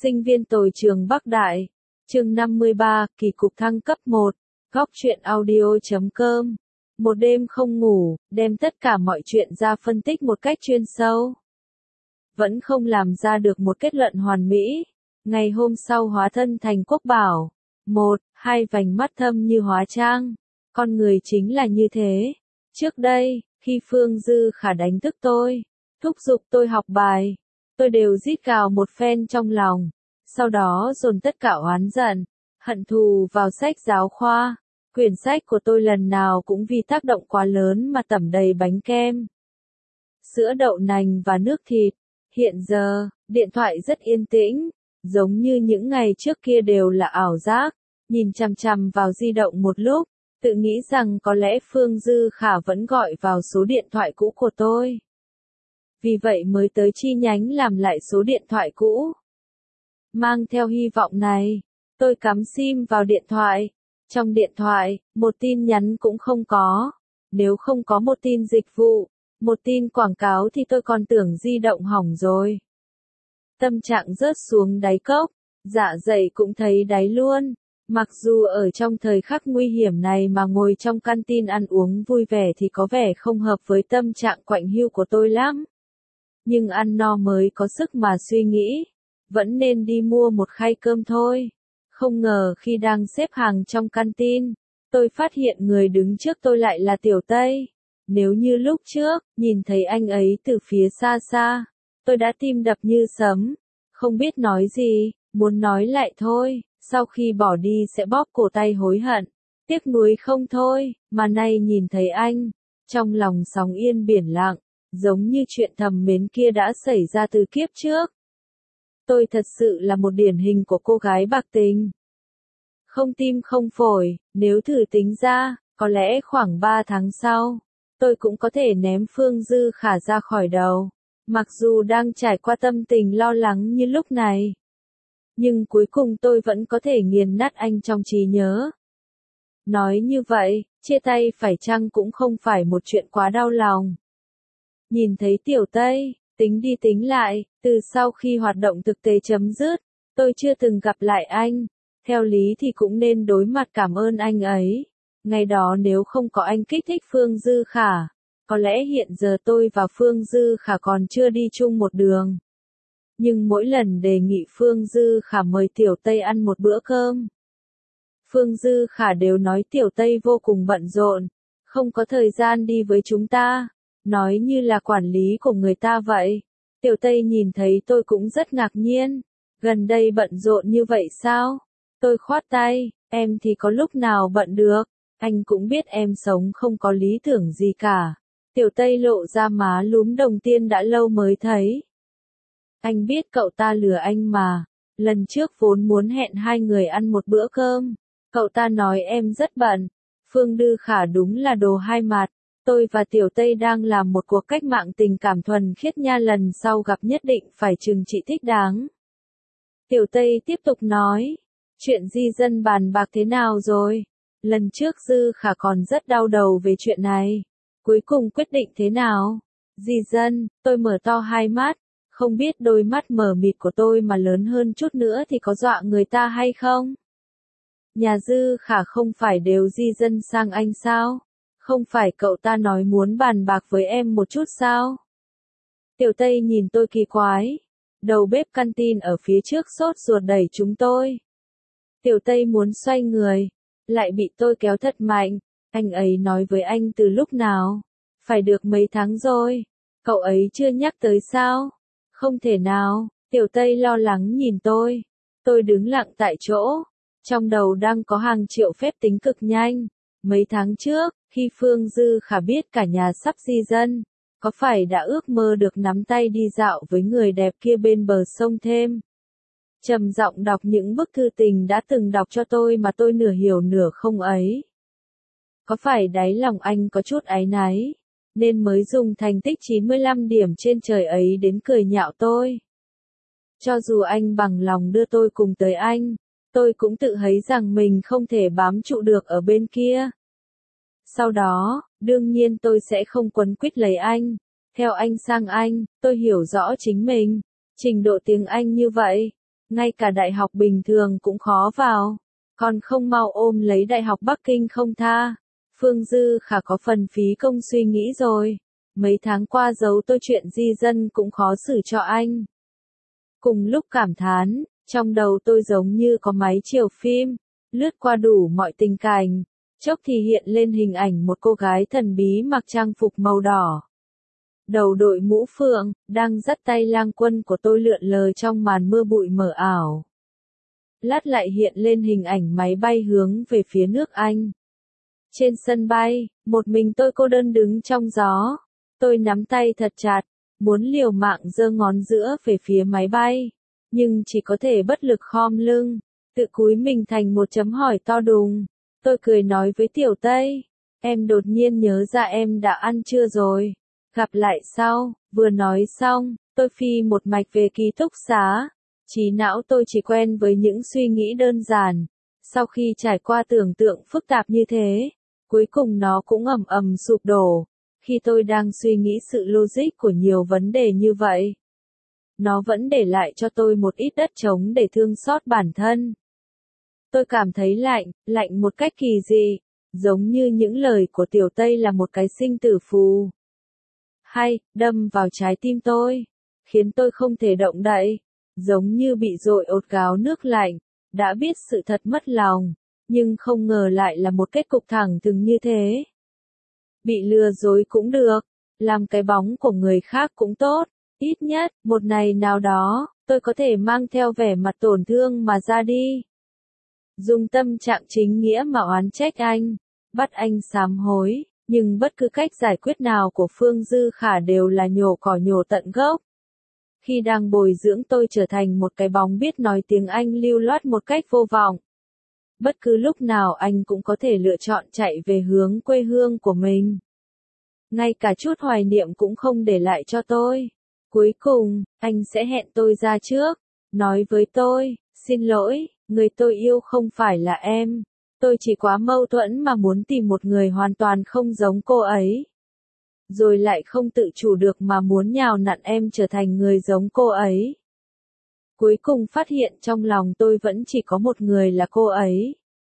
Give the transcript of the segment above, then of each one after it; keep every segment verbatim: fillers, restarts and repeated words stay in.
Sinh viên tồi trường Bắc Đại. Chương năm mươi ba, kỳ cục thăng cấp một. Góc truyện audio chấm com. Một đêm không ngủ, đem tất cả mọi chuyện ra phân tích một cách chuyên sâu. Vẫn không làm ra được một kết luận hoàn mỹ. Ngày hôm sau hóa thân thành Quốc Bảo. Một, hai vành mắt thâm như hóa trang. Con người chính là như thế. Trước đây, khi Phương Dư Khả đánh thức tôi, thúc giục tôi học bài, tôi đều rít gào một phen trong lòng, sau đó dồn tất cả oán giận, hận thù vào sách giáo khoa. Quyển sách của tôi lần nào cũng vì tác động quá lớn mà tẩm đầy bánh kem, sữa đậu nành và nước thịt. Hiện giờ, điện thoại rất yên tĩnh, giống như những ngày trước kia đều là ảo giác, nhìn chằm chằm vào di động một lúc, tự nghĩ rằng có lẽ Phương Dư Khả vẫn gọi vào số điện thoại cũ của tôi. Vì vậy mới tới chi nhánh làm lại số điện thoại cũ. Mang theo hy vọng này, tôi cắm sim vào điện thoại. Trong điện thoại, một tin nhắn cũng không có. Nếu không có một tin dịch vụ, một tin quảng cáo thì tôi còn tưởng di động hỏng rồi. Tâm trạng rớt xuống đáy cốc, dạ dày cũng thấy đáy luôn. Mặc dù ở trong thời khắc nguy hiểm này mà ngồi trong canteen ăn uống vui vẻ thì có vẻ không hợp với tâm trạng quạnh hiu của tôi lắm. Nhưng ăn no mới có sức mà suy nghĩ, vẫn nên đi mua một khay cơm thôi. Không ngờ khi đang xếp hàng trong canteen, tôi phát hiện người đứng trước tôi lại là Tiểu Tây. Nếu như lúc trước, nhìn thấy anh ấy từ phía xa xa, tôi đã tim đập như sấm, không biết nói gì, muốn nói lại thôi, sau khi bỏ đi sẽ bóp cổ tay hối hận, tiếc nuối không thôi, mà nay nhìn thấy anh, trong lòng sóng yên biển lặng, giống như chuyện thầm mến kia đã xảy ra từ kiếp trước. Tôi thật sự là một điển hình của cô gái bạc tình. Không tim không phổi, nếu thử tính ra, có lẽ khoảng ba tháng sau, tôi cũng có thể ném Phương Dư Khả ra khỏi đầu. Mặc dù đang trải qua tâm tình lo lắng như lúc này, nhưng cuối cùng tôi vẫn có thể nghiền nát anh trong trí nhớ. Nói như vậy, chia tay phải chăng cũng không phải một chuyện quá đau lòng. Nhìn thấy Tiểu Tây, tính đi tính lại, từ sau khi hoạt động thực tế chấm dứt, tôi chưa từng gặp lại anh. Theo lý thì cũng nên đối mặt cảm ơn anh ấy. Ngày đó nếu không có anh kích thích Phương Dư Khả, có lẽ hiện giờ tôi và Phương Dư Khả còn chưa đi chung một đường. Nhưng mỗi lần đề nghị Phương Dư Khả mời Tiểu Tây ăn một bữa cơm, Phương Dư Khả đều nói Tiểu Tây vô cùng bận rộn, không có thời gian đi với chúng ta, nói như là quản lý của người ta vậy. Tiểu Tây nhìn thấy tôi cũng rất ngạc nhiên, gần đây bận rộn như vậy sao? Tôi khoát tay, em thì có lúc nào bận được, anh cũng biết em sống không có lý tưởng gì cả. Tiểu Tây lộ ra má lúm đồng tiền đã lâu mới thấy. Anh biết cậu ta lừa anh mà, lần trước vốn muốn hẹn hai người ăn một bữa cơm, cậu ta nói em rất bận. Phương Dư Khả đúng là đồ hai mặt, tôi và Tiểu Tây đang làm một cuộc cách mạng tình cảm thuần khiết nha, lần sau gặp nhất định phải trừng trị thích đáng. Tiểu Tây tiếp tục nói, chuyện di dân bàn bạc thế nào rồi? Lần trước Dư Khả còn rất đau đầu về chuyện này, cuối cùng quyết định thế nào? Di dân, tôi mở to hai mắt, không biết đôi mắt mờ mịt của tôi mà lớn hơn chút nữa thì có dọa người ta hay không? Nhà Dư Khả không phải đều di dân sang Anh sao? Không phải cậu ta nói muốn bàn bạc với em một chút sao? Tiểu Tây nhìn tôi kỳ quái. Đầu bếp canteen ở phía trước sốt ruột đẩy chúng tôi. Tiểu Tây muốn xoay người, lại bị tôi kéo thật mạnh. Anh ấy nói với anh từ lúc nào? Phải được mấy tháng rồi. Cậu ấy chưa nhắc tới sao? Không thể nào. Tiểu Tây lo lắng nhìn tôi. Tôi đứng lặng tại chỗ. Trong đầu đang có hàng triệu phép tính cực nhanh. Mấy tháng trước, khi Phương Dư Khả biết cả nhà sắp di dân, có phải đã ước mơ được nắm tay đi dạo với người đẹp kia bên bờ sông thêm? Trầm giọng đọc những bức thư tình đã từng đọc cho tôi mà tôi nửa hiểu nửa không ấy. Có phải đáy lòng anh có chút áy náy, nên mới dùng thành tích chín mươi lăm điểm trên trời ấy đến cười nhạo tôi? Cho dù anh bằng lòng đưa tôi cùng tới anh, tôi cũng tự thấy rằng mình không thể bám trụ được ở bên kia. Sau đó, đương nhiên tôi sẽ không quấn quýt lấy anh. Theo anh sang Anh, tôi hiểu rõ chính mình. Trình độ tiếng Anh như vậy, ngay cả đại học bình thường cũng khó vào. Còn không mau ôm lấy đại học Bắc Kinh không tha. Phương Dư Khả có phần phí công suy nghĩ rồi. Mấy tháng qua giấu tôi chuyện di dân cũng khó xử cho anh. Cùng lúc cảm thán, trong đầu tôi giống như có máy chiếu phim, lướt qua đủ mọi tình cảnh. Chốc thì hiện lên hình ảnh một cô gái thần bí mặc trang phục màu đỏ. Đầu đội mũ phượng, đang dắt tay lang quân của tôi lượn lờ trong màn mưa bụi mờ ảo. Lát lại hiện lên hình ảnh máy bay hướng về phía nước Anh. Trên sân bay, một mình tôi cô đơn đứng trong gió. Tôi nắm tay thật chặt, muốn liều mạng giơ ngón giữa về phía máy bay. Nhưng chỉ có thể bất lực khom lưng, tự cúi mình thành một chấm hỏi to đùng. Tôi cười nói với Tiểu Tây, em đột nhiên nhớ ra em đã ăn trưa rồi. Gặp lại sau, vừa nói xong, tôi phi một mạch về ký túc xá. Trí não tôi chỉ quen với những suy nghĩ đơn giản. Sau khi trải qua tưởng tượng phức tạp như thế, cuối cùng nó cũng ầm ầm sụp đổ. Khi tôi đang suy nghĩ sự logic của nhiều vấn đề như vậy, nó vẫn để lại cho tôi một ít đất trống để thương xót bản thân. Tôi cảm thấy lạnh, lạnh một cách kỳ dị, giống như những lời của Tiểu Tây là một cái sinh tử phù. Hay, đâm vào trái tim tôi, khiến tôi không thể động đậy, giống như bị dội ột gáo nước lạnh, đã biết sự thật mất lòng, nhưng không ngờ lại là một kết cục thẳng thừng như thế. Bị lừa dối cũng được, làm cái bóng của người khác cũng tốt, ít nhất, một ngày nào đó, tôi có thể mang theo vẻ mặt tổn thương mà ra đi. Dùng tâm trạng chính nghĩa mà oán trách anh, bắt anh sám hối, nhưng bất cứ cách giải quyết nào của Phương Dư Khả đều là nhổ cỏ nhổ tận gốc. Khi đang bồi dưỡng tôi trở thành một cái bóng biết nói tiếng Anh lưu loát một cách vô vọng. Bất cứ lúc nào anh cũng có thể lựa chọn chạy về hướng quê hương của mình. Ngay cả chút hoài niệm cũng không để lại cho tôi. Cuối cùng, anh sẽ hẹn tôi ra trước, nói với tôi, xin lỗi, người tôi yêu không phải là em. Tôi chỉ quá mâu thuẫn mà muốn tìm một người hoàn toàn không giống cô ấy. Rồi lại không tự chủ được mà muốn nhào nặn em trở thành người giống cô ấy. Cuối cùng phát hiện trong lòng tôi vẫn chỉ có một người là cô ấy.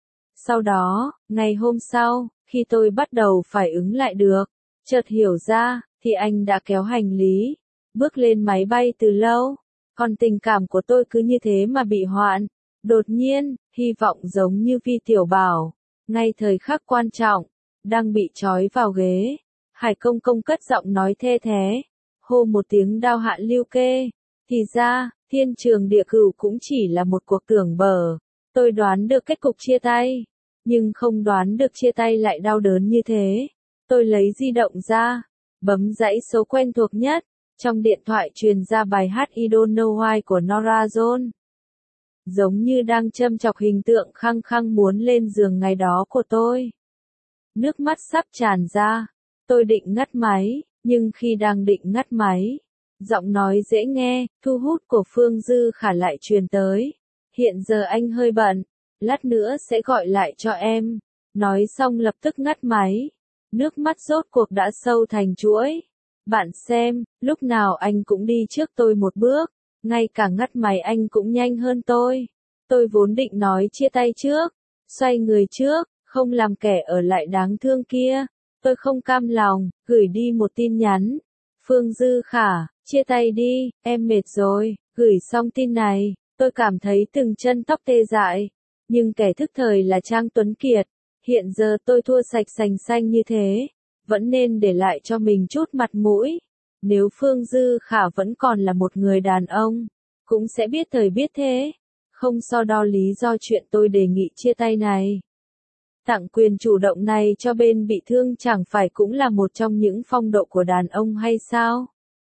Sau đó, ngày hôm sau, khi tôi bắt đầu phải ứng lại được, chợt hiểu ra, thì anh đã kéo hành lý, bước lên máy bay từ lâu. Còn tình cảm của tôi cứ như thế mà bị hoãn. Đột nhiên, hy vọng giống như Vi Tiểu Bảo, ngay thời khắc quan trọng, đang bị trói vào ghế. Hải Công Công cất giọng nói thê thế, hô một tiếng đao hạ lưu kê. Thì ra, thiên trường địa cửu cũng chỉ là một cuộc tưởng bở. Tôi đoán được kết cục chia tay, nhưng không đoán được chia tay lại đau đớn như thế. Tôi lấy di động ra, bấm dãy số quen thuộc nhất. Trong điện thoại truyền ra bài hát I Don't Know Why của Norah Jones. Giống như đang châm chọc hình tượng khăng khăng muốn lên giường ngày đó của tôi. Nước mắt sắp tràn ra. Tôi định ngắt máy, nhưng khi đang định ngắt máy, giọng nói dễ nghe, thu hút của Phương Dư Khả lại truyền tới. Hiện giờ anh hơi bận, lát nữa sẽ gọi lại cho em. Nói xong lập tức ngắt máy. Nước mắt rốt cuộc đã sâu thành chuỗi. Bạn xem, lúc nào anh cũng đi trước tôi một bước, ngay cả ngắt máy anh cũng nhanh hơn tôi. Tôi vốn định nói chia tay trước, xoay người trước, không làm kẻ ở lại đáng thương kia. Tôi không cam lòng, gửi đi một tin nhắn. Phương Dư Khả, chia tay đi, em mệt rồi. Gửi xong tin này, tôi cảm thấy từng chân tóc tê dại. Nhưng kẻ thức thời là Trang Tuấn Kiệt. Hiện giờ tôi thua sạch sành xanh như thế, vẫn nên để lại cho mình chút mặt mũi. Nếu Phương Dư Khả vẫn còn là một người đàn ông, cũng sẽ biết thời biết thế. Không so đo lý do chuyện tôi đề nghị chia tay này. Tặng quyền chủ động này cho bên bị thương chẳng phải cũng là một trong những phong độ của đàn ông hay sao?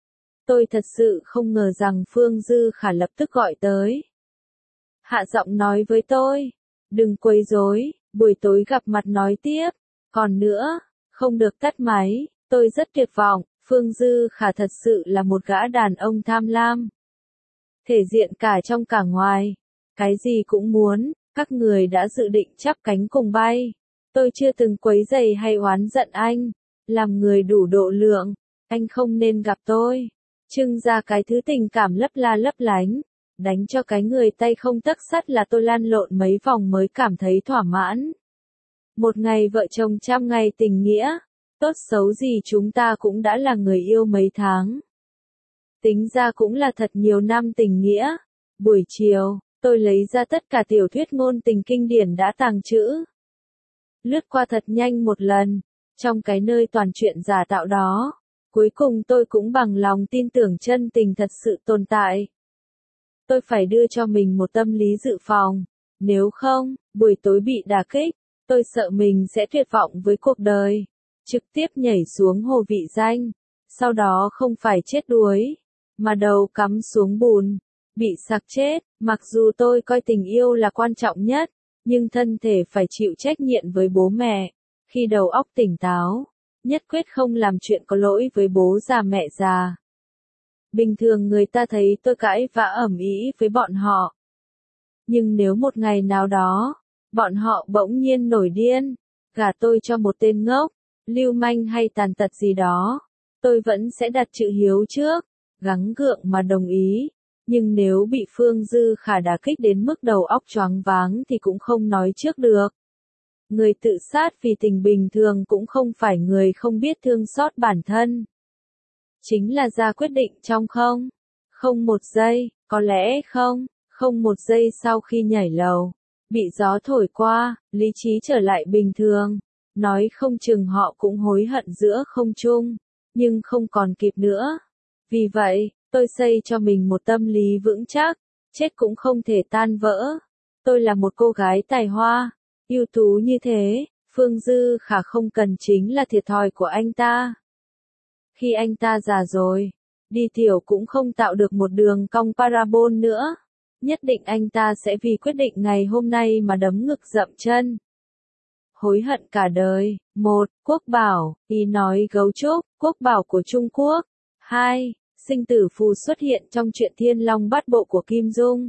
Tôi thật sự không ngờ rằng Phương Dư Khả lập tức gọi tới. Hạ giọng nói với tôi, đừng quấy rối, buổi tối gặp mặt nói tiếp. Còn nữa, không được tắt máy, tôi rất tuyệt vọng. Phương Dư Khả thật sự là một gã đàn ông tham lam. Thể diện cả trong cả ngoài. Cái gì cũng muốn, các người đã dự định chắp cánh cùng bay. Tôi chưa từng quấy rầy hay oán giận anh. Làm người đủ độ lượng, anh không nên gặp tôi. Trưng ra cái thứ tình cảm lấp la lấp lánh. Đánh cho cái người tay không tấc sắt là tôi lăn lộn mấy vòng mới cảm thấy thỏa mãn. Một ngày vợ chồng trăm ngày tình nghĩa, tốt xấu gì chúng ta cũng đã là người yêu mấy tháng. Tính ra cũng là thật nhiều năm tình nghĩa. Buổi chiều, tôi lấy ra tất cả tiểu thuyết ngôn tình kinh điển đã tàng trữ. Lướt qua thật nhanh một lần, trong cái nơi toàn chuyện giả tạo đó, cuối cùng tôi cũng bằng lòng tin tưởng chân tình thật sự tồn tại. Tôi phải đưa cho mình một tâm lý dự phòng, nếu không, buổi tối bị đả kích, tôi sợ mình sẽ tuyệt vọng với cuộc đời, trực tiếp nhảy xuống hồ vị danh, sau đó không phải chết đuối, mà đầu cắm xuống bùn, bị sặc chết. Mặc dù tôi coi tình yêu là quan trọng nhất, nhưng thân thể phải chịu trách nhiệm với bố mẹ. Khi đầu óc tỉnh táo, nhất quyết không làm chuyện có lỗi với bố già mẹ già. Bình thường người ta thấy tôi cãi vã ầm ĩ với bọn họ. Nhưng nếu một ngày nào đó, bọn họ bỗng nhiên nổi điên, gả tôi cho một tên ngốc, lưu manh hay tàn tật gì đó, tôi vẫn sẽ đặt chữ hiếu trước, gắng gượng mà đồng ý. Nhưng nếu bị Phương Dư Khả đả kích đến mức đầu óc choáng váng thì cũng không nói trước được. Người tự sát vì tình bình thường cũng không phải người không biết thương xót bản thân. Chính là ra quyết định trong không, không một giây, có lẽ không, không một giây sau khi nhảy lầu, bị gió thổi qua, lý trí trở lại bình thường, nói không chừng họ cũng hối hận giữa không trung, nhưng không còn kịp nữa. Vì vậy, tôi xây cho mình một tâm lý vững chắc, chết cũng không thể tan vỡ. Tôi là một cô gái tài hoa, ưu tú như thế, Phương Dư Khả không cần chính là thiệt thòi của anh ta. Khi anh ta già rồi, đi tiểu cũng không tạo được một đường cong parabol nữa. Nhất định anh ta sẽ vì quyết định ngày hôm nay mà đấm ngực dậm chân. Hối hận cả đời. một. Quốc bảo, ý nói gấu trúc, quốc bảo của Trung Quốc. hai. Sinh tử phù xuất hiện trong truyện Thiên Long Bát Bộ của Kim Dung.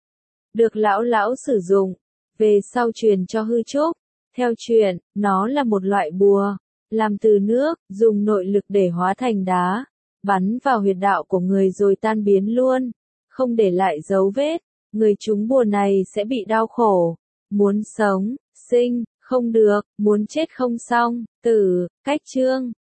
Được lão lão sử dụng, về sau truyền cho hư trúc. Theo truyền, nó là một loại bùa, làm từ nước, dùng nội lực để hóa thành đá, bắn vào huyệt đạo của người rồi tan biến luôn, không để lại dấu vết. Người trúng bùa này sẽ bị đau khổ, muốn sống, sinh, không được, muốn chết không xong, tử. Cách chương